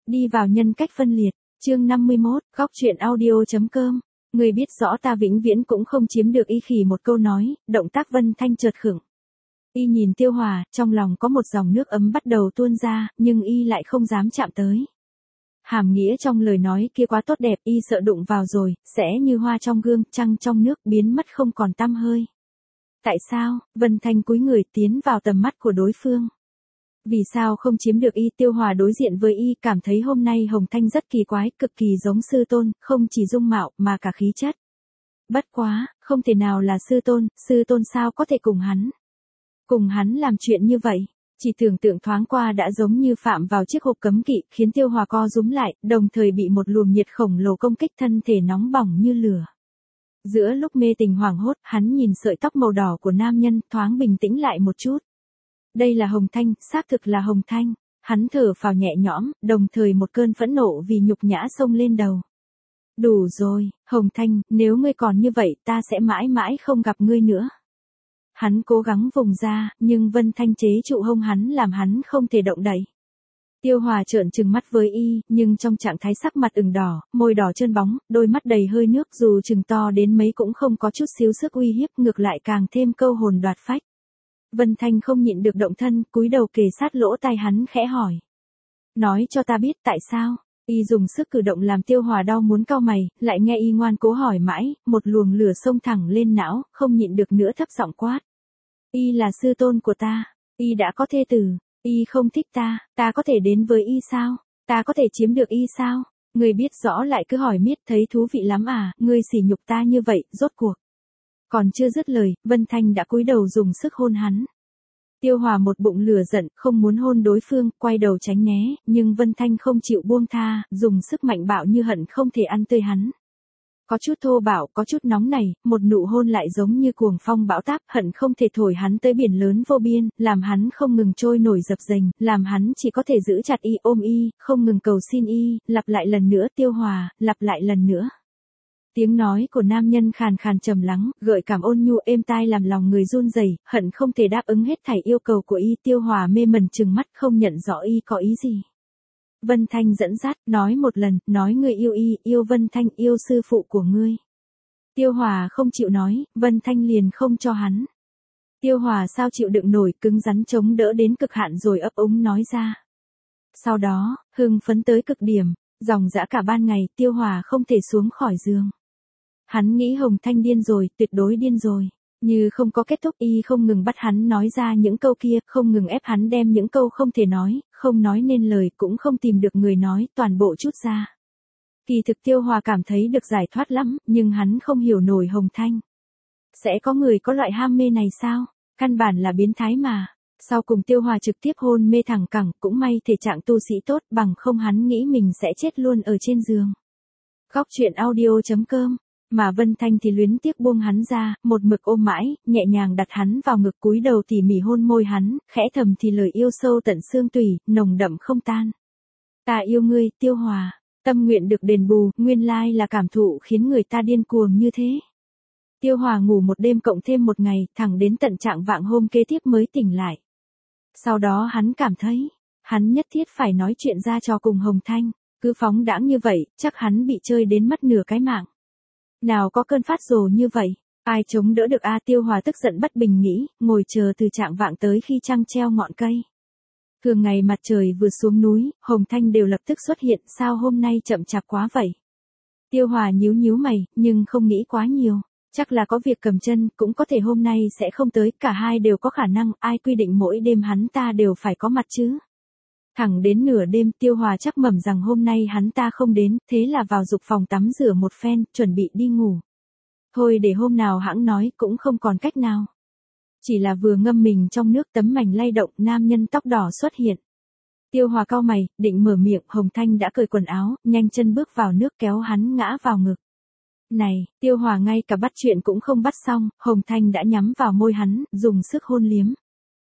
Đi vào nhân cách phân liệt, chương 51, góc truyện audio.com. Người biết rõ ta vĩnh viễn cũng không chiếm được y khỉ một câu nói, động tác Vân Thanh chợt khựng. Y nhìn Tiêu Hòa, trong lòng có một dòng nước ấm bắt đầu tuôn ra, nhưng y lại không dám chạm tới. Hàm nghĩa trong lời nói kia quá tốt đẹp, y sợ đụng vào rồi, sẽ như hoa trong gương, trăng trong nước, biến mất không còn tăm hơi. Tại sao? Vân Thanh cúi người tiến vào tầm mắt của đối phương. Vì sao không chiếm được y? Tiêu Hòa đối diện với y, cảm thấy hôm nay Hồng Thanh rất kỳ quái, cực kỳ giống sư tôn, không chỉ dung mạo, mà cả khí chất. Bất quá, không thể nào là sư tôn sao có thể cùng hắn làm chuyện như vậy. Chỉ tưởng tượng thoáng qua đã giống như phạm vào chiếc hộp cấm kỵ, khiến Tiêu Hòa co rúm lại, đồng thời bị một luồng nhiệt khổng lồ công kích, thân thể nóng bỏng như lửa. Giữa lúc mê tình hoảng hốt, hắn nhìn sợi tóc màu đỏ của nam nhân, thoáng bình tĩnh lại một chút. Đây là Hồng Thanh, xác thực là Hồng Thanh. Hắn thở phào nhẹ nhõm, đồng thời một cơn phẫn nộ vì nhục nhã xông lên đầu. Đủ rồi, Hồng Thanh, nếu ngươi còn như vậy ta sẽ mãi mãi không gặp ngươi nữa. Hắn cố gắng vùng ra, nhưng Vân Thanh chế trụ hông hắn làm hắn không thể động đậy. Tiêu Hòa trợn trừng mắt với y, nhưng trong trạng thái sắc mặt ửng đỏ, môi đỏ trơn bóng, đôi mắt đầy hơi nước, dù trừng to đến mấy cũng không có chút xíu sức uy hiếp, ngược lại càng thêm câu hồn đoạt phách. Vân Thanh không nhịn được động thân, cúi đầu kề sát lỗ tai hắn khẽ hỏi. Nói cho ta biết tại sao? Y dùng sức cử động làm Tiêu Hòa đau muốn cau mày, lại nghe y ngoan cố hỏi mãi, một luồng lửa xông thẳng lên não, không nhịn được nữa thấp giọng quát. Y là sư tôn của ta, y đã có thê tử, y không thích ta có thể đến với y sao? Ta có thể chiếm được y sao? Người biết rõ lại cứ hỏi miết, thấy thú vị lắm à, ngươi sỉ nhục ta như vậy, rốt cuộc. Còn chưa dứt lời, Vân Thanh đã cúi đầu dùng sức hôn hắn. Tiêu Hòa một bụng lửa giận, không muốn hôn đối phương, quay đầu tránh né, nhưng Vân Thanh không chịu buông tha, dùng sức mạnh bạo như hận không thể ăn tươi hắn. Có chút thô bạo, có chút nóng nảy, một nụ hôn lại giống như cuồng phong bão táp, hận không thể thổi hắn tới biển lớn vô biên, làm hắn không ngừng trôi nổi dập dềnh, làm hắn chỉ có thể giữ chặt y, ôm y, không ngừng cầu xin y, lặp lại lần nữa Tiêu Hòa, lặp lại lần nữa. Tiếng nói của nam nhân khàn khàn trầm lắng, gợi cảm ôn nhu êm tai làm lòng người run rẩy, hận không thể đáp ứng hết thảy yêu cầu của y. Tiêu Hòa mê mẩn trừng mắt không nhận rõ y có ý gì. Vân Thanh dẫn dắt, nói một lần, nói ngươi yêu y, yêu Vân Thanh, yêu sư phụ của ngươi. Tiêu Hòa không chịu nói, Vân Thanh liền không cho hắn. Tiêu Hòa sao chịu đựng nổi, cứng rắn chống đỡ đến cực hạn rồi ấp úng nói ra. Sau đó, hưng phấn tới cực điểm, dòng dã cả ban ngày, Tiêu Hòa không thể xuống khỏi giường. Hắn nghĩ Hồng Thanh điên rồi, tuyệt đối điên rồi. Như không có kết thúc, y không ngừng bắt hắn nói ra những câu kia, không ngừng ép hắn đem những câu không thể nói, không nói nên lời, cũng không tìm được người nói, toàn bộ trút ra. Kỳ thực Tiêu Hòa cảm thấy được giải thoát lắm, nhưng hắn không hiểu nổi Hồng Thanh. Sẽ có người có loại ham mê này sao? Căn bản là biến thái mà. Sau cùng Tiêu Hòa trực tiếp hôn mê thẳng cẳng, cũng may thể trạng tu sĩ tốt, bằng không hắn nghĩ mình sẽ chết luôn ở trên giường. Góc truyện audio.com. Mà Vân Thanh thì luyến tiếc buông hắn ra, một mực ôm mãi, nhẹ nhàng đặt hắn vào ngực, cúi đầu tỉ mỉ hôn môi hắn, khẽ thầm thì lời yêu sâu tận xương tủy, nồng đậm không tan. Ta yêu ngươi, Tiêu Hòa, tâm nguyện được đền bù, nguyên lai là cảm thụ khiến người ta điên cuồng như thế. Tiêu Hòa ngủ một đêm cộng thêm một ngày, thẳng đến tận trạng vạng hôm kế tiếp mới tỉnh lại. Sau đó hắn cảm thấy, hắn nhất thiết phải nói chuyện ra cho cùng Hồng Thanh, cứ phóng đãng như vậy, chắc hắn bị chơi đến mất nửa cái mạng. Nào có cơn phát rồ như vậy, ai chống đỡ được a? Tiêu Hòa tức giận bất bình nghĩ, ngồi chờ từ trạng vạng tới khi trăng treo ngọn cây. Thường ngày mặt trời vừa xuống núi, Hồng Thanh đều lập tức xuất hiện, sao hôm nay chậm chạp quá vậy? Tiêu Hòa nhíu nhíu mày, nhưng không nghĩ quá nhiều, chắc là có việc cầm chân, cũng có thể hôm nay sẽ không tới, cả hai đều có khả năng, ai quy định mỗi đêm hắn ta đều phải có mặt chứ? Thẳng đến nửa đêm Tiêu Hòa chắc mẩm rằng hôm nay hắn ta không đến, thế là vào dục phòng tắm rửa một phen, chuẩn bị đi ngủ. Thôi để hôm nào hẵng nói, cũng không còn cách nào. Chỉ là vừa ngâm mình trong nước, tấm mảnh lay động, nam nhân tóc đỏ xuất hiện. Tiêu Hòa cau mày, định mở miệng, Hồng Thanh đã cởi quần áo, nhanh chân bước vào nước kéo hắn ngã vào ngực. Này, Tiêu Hòa ngay cả bắt chuyện cũng không bắt xong, Hồng Thanh đã nhắm vào môi hắn, dùng sức hôn liếm.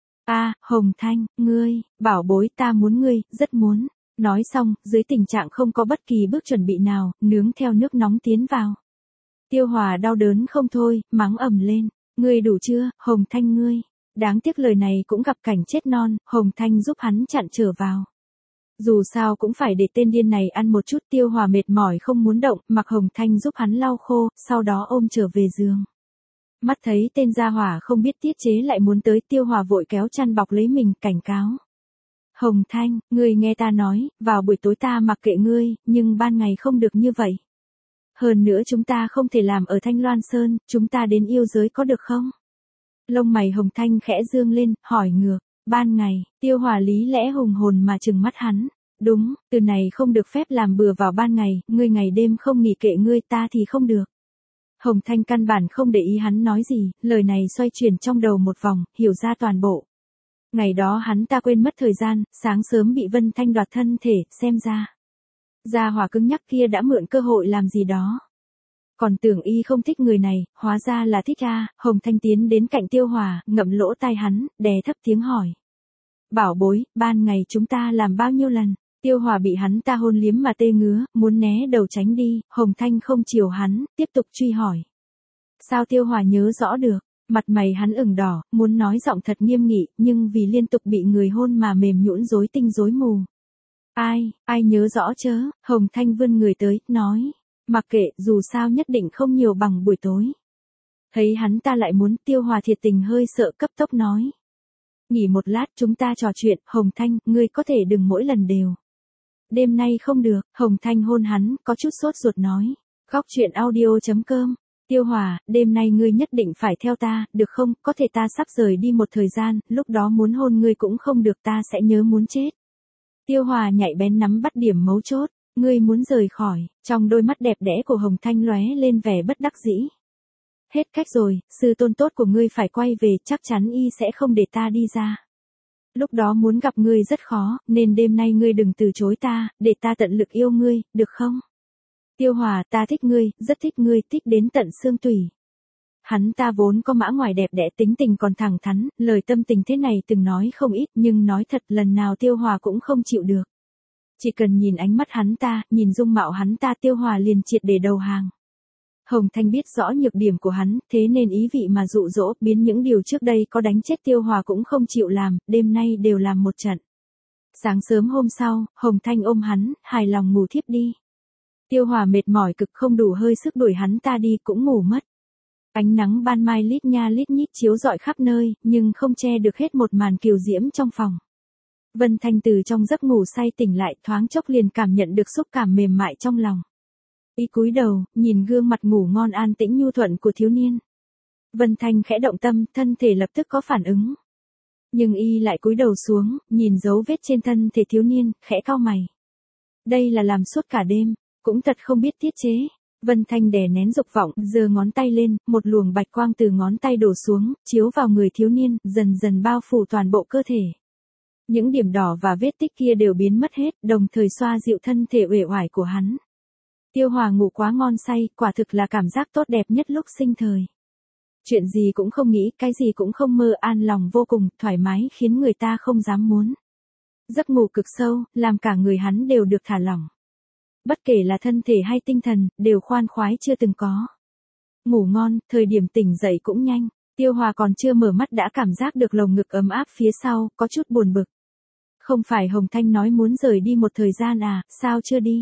Hồng Thanh, ngươi, bảo bối, ta muốn ngươi, rất muốn. Nói xong, dưới tình trạng không có bất kỳ bước chuẩn bị nào, nướng theo nước nóng tiến vào. Tiêu Hòa đau đớn không thôi, mắng ầm lên. Ngươi đủ chưa, Hồng Thanh ngươi. Đáng tiếc lời này cũng gặp cảnh chết non, Hồng Thanh giúp hắn chặn trở vào. Dù sao cũng phải để tên điên này ăn một chút. Tiêu Hòa mệt mỏi không muốn động, mặc Hồng Thanh giúp hắn lau khô, sau đó ôm trở về giường. Mắt thấy tên gia hỏa không biết tiết chế lại muốn tới, Tiêu Hòa vội kéo chăn bọc lấy mình, cảnh cáo. Hồng Thanh, ngươi nghe ta nói, vào buổi tối ta mặc kệ ngươi, nhưng ban ngày không được như vậy. Hơn nữa chúng ta không thể làm ở Thanh Loan Sơn, chúng ta đến yêu giới có được không? Lông mày Hồng Thanh khẽ dương lên, hỏi ngược. Ban ngày, Tiêu Hòa lý lẽ hùng hồn mà trừng mắt hắn. Đúng, từ này không được phép làm bừa vào ban ngày, ngươi ngày đêm không nghỉ kệ ngươi, ta thì không được. Hồng Thanh căn bản không để ý hắn nói gì, lời này xoay chuyển trong đầu một vòng, hiểu ra toàn bộ. Ngày đó hắn ta quên mất thời gian, sáng sớm bị Vân Thanh đoạt thân thể, xem ra. Gia hỏa cứng nhắc kia đã mượn cơ hội làm gì đó. Còn tưởng y không thích người này, hóa ra là thích a. Hồng Thanh tiến đến cạnh Tiêu Hòa, ngậm lỗ tai hắn, đè thấp tiếng hỏi. Bảo bối, ban ngày chúng ta làm bao nhiêu lần? Tiêu Hòa bị hắn ta hôn liếm mà tê ngứa, muốn né đầu tránh đi, Hồng Thanh không chiều hắn, tiếp tục truy hỏi. Sao Tiêu Hòa nhớ rõ được? Mặt mày hắn ửng đỏ, muốn nói giọng thật nghiêm nghị, nhưng vì liên tục bị người hôn mà mềm nhũn rối tinh rối mù. Ai nhớ rõ chớ? Hồng Thanh vươn người tới, nói. Mặc kệ, dù sao nhất định không nhiều bằng buổi tối. Thấy hắn ta lại muốn, Tiêu Hòa thiệt tình hơi sợ, cấp tốc nói. Nghỉ một lát chúng ta trò chuyện, Hồng Thanh, ngươi có thể đừng mỗi lần đều. Đêm nay không được, Hồng Thanh hôn hắn, có chút sốt ruột nói. Góc chuyện audio.com. Tiêu Hòa, đêm nay ngươi nhất định phải theo ta, được không? Có thể ta sắp rời đi một thời gian, lúc đó muốn hôn ngươi cũng không được, ta sẽ nhớ muốn chết. Tiêu Hòa nhạy bén nắm bắt điểm mấu chốt. Ngươi muốn rời khỏi, trong đôi mắt đẹp đẽ của Hồng Thanh lóe lên vẻ bất đắc dĩ. Hết cách rồi, sư tôn tốt của ngươi phải quay về, chắc chắn y sẽ không để ta đi ra. Lúc đó muốn gặp ngươi rất khó, nên đêm nay ngươi đừng từ chối ta, để ta tận lực yêu ngươi, được không? Tiêu Hòa, ta thích ngươi, rất thích ngươi, thích đến tận xương tủy. Hắn ta vốn có mã ngoài đẹp đẽ, tính tình còn thẳng thắn, lời tâm tình thế này từng nói không ít, nhưng nói thật lần nào Tiêu Hòa cũng không chịu được. Chỉ cần nhìn ánh mắt hắn ta, nhìn dung mạo hắn ta, Tiêu Hòa liền triệt để đầu hàng. Hồng Thanh biết rõ nhược điểm của hắn, thế nên ý vị mà dụ dỗ, biến những điều trước đây có đánh chết Tiêu Hòa cũng không chịu làm, đêm nay đều làm một trận. Sáng sớm hôm sau, Hồng Thanh ôm hắn, hài lòng ngủ thiếp đi. Tiêu Hòa mệt mỏi cực không đủ hơi sức đuổi hắn ta đi, cũng ngủ mất. Ánh nắng ban mai lít nha lít nhít chiếu rọi khắp nơi, nhưng không che được hết một màn kiều diễm trong phòng. Vân Thanh từ trong giấc ngủ say tỉnh lại, thoáng chốc liền cảm nhận được xúc cảm mềm mại trong lòng. Y cúi đầu, nhìn gương mặt ngủ ngon an tĩnh nhu thuận của thiếu niên. Vân Thanh khẽ động tâm, thân thể lập tức có phản ứng. Nhưng y lại cúi đầu xuống, nhìn dấu vết trên thân thể thiếu niên, khẽ cau mày. Đây là làm suốt cả đêm, cũng thật không biết tiết chế. Vân Thanh đè nén dục vọng, giơ ngón tay lên, một luồng bạch quang từ ngón tay đổ xuống, chiếu vào người thiếu niên, dần dần bao phủ toàn bộ cơ thể. Những điểm đỏ và vết tích kia đều biến mất hết, đồng thời xoa dịu thân thể uể oải của hắn. Tiêu Hòa ngủ quá ngon say, quả thực là cảm giác tốt đẹp nhất lúc sinh thời. Chuyện gì cũng không nghĩ, cái gì cũng không mơ, an lòng vô cùng, thoải mái khiến người ta không dám muốn. Giấc ngủ cực sâu, làm cả người hắn đều được thả lỏng. Bất kể là thân thể hay tinh thần, đều khoan khoái chưa từng có. Ngủ ngon, thời điểm tỉnh dậy cũng nhanh. Tiêu Hòa còn chưa mở mắt đã cảm giác được lồng ngực ấm áp phía sau, có chút buồn bực. Không phải Hồng Thanh nói muốn rời đi một thời gian à, sao chưa đi?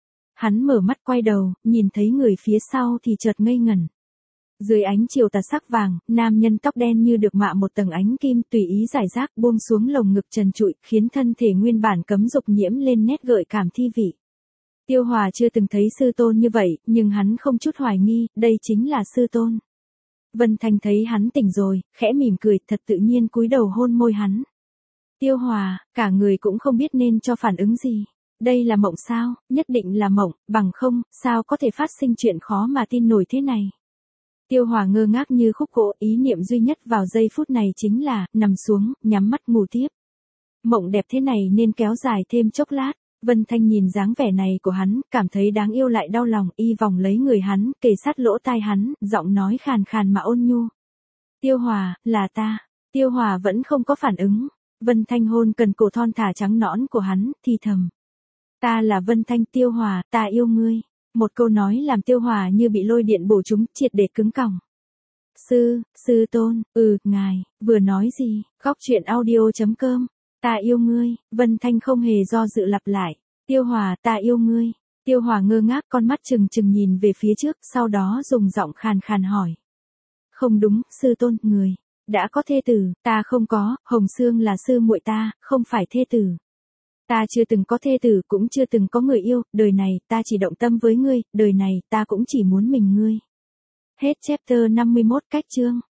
Hắn mở mắt quay đầu, nhìn thấy người phía sau thì chợt ngây ngẩn. Dưới ánh chiều tà sắc vàng, nam nhân tóc đen như được mạ một tầng ánh kim tùy ý rải rác buông xuống lồng ngực trần trụi, khiến thân thể nguyên bản cấm dục nhiễm lên nét gợi cảm thi vị. Tiêu Hòa chưa từng thấy sư tôn như vậy, nhưng hắn không chút hoài nghi, đây chính là sư tôn. Vân Thanh thấy hắn tỉnh rồi, khẽ mỉm cười, thật tự nhiên cúi đầu hôn môi hắn. Tiêu Hòa, cả người cũng không biết nên cho phản ứng gì. Đây là mộng sao? Nhất định là mộng, bằng không, sao có thể phát sinh chuyện khó mà tin nổi thế này. Tiêu Hòa ngơ ngác như khúc gỗ, ý niệm duy nhất vào giây phút này chính là, nằm xuống, nhắm mắt ngủ tiếp. Mộng đẹp thế này nên kéo dài thêm chốc lát. Vân Thanh nhìn dáng vẻ này của hắn, cảm thấy đáng yêu lại đau lòng, y vòng lấy người hắn, kề sát lỗ tai hắn, giọng nói khàn khàn mà ôn nhu. Tiêu Hòa, là ta. Tiêu Hòa vẫn không có phản ứng. Vân Thanh hôn cần cổ thon thả trắng nõn của hắn, thì thầm. Ta là Vân Thanh. Tiêu Hòa, ta yêu ngươi. Một câu nói làm Tiêu Hòa như bị lôi điện bổ trúng, triệt để cứng còng. Sư tôn, ngài, vừa nói gì? Góc chuyện audio.com Ta yêu ngươi, Vân Thanh không hề do dự lặp lại. Tiêu Hòa, ta yêu ngươi. Tiêu Hòa ngơ ngác, con mắt trừng trừng nhìn về phía trước, sau đó dùng giọng khàn khàn hỏi. Không đúng, sư tôn, người đã có thê tử, ta không có, Hồng Sương là sư muội ta, không phải thê tử. Ta chưa từng có thê tử, cũng chưa từng có người yêu, đời này ta chỉ động tâm với ngươi, đời này ta cũng chỉ muốn mình ngươi. Hết chapter 51 cách chương.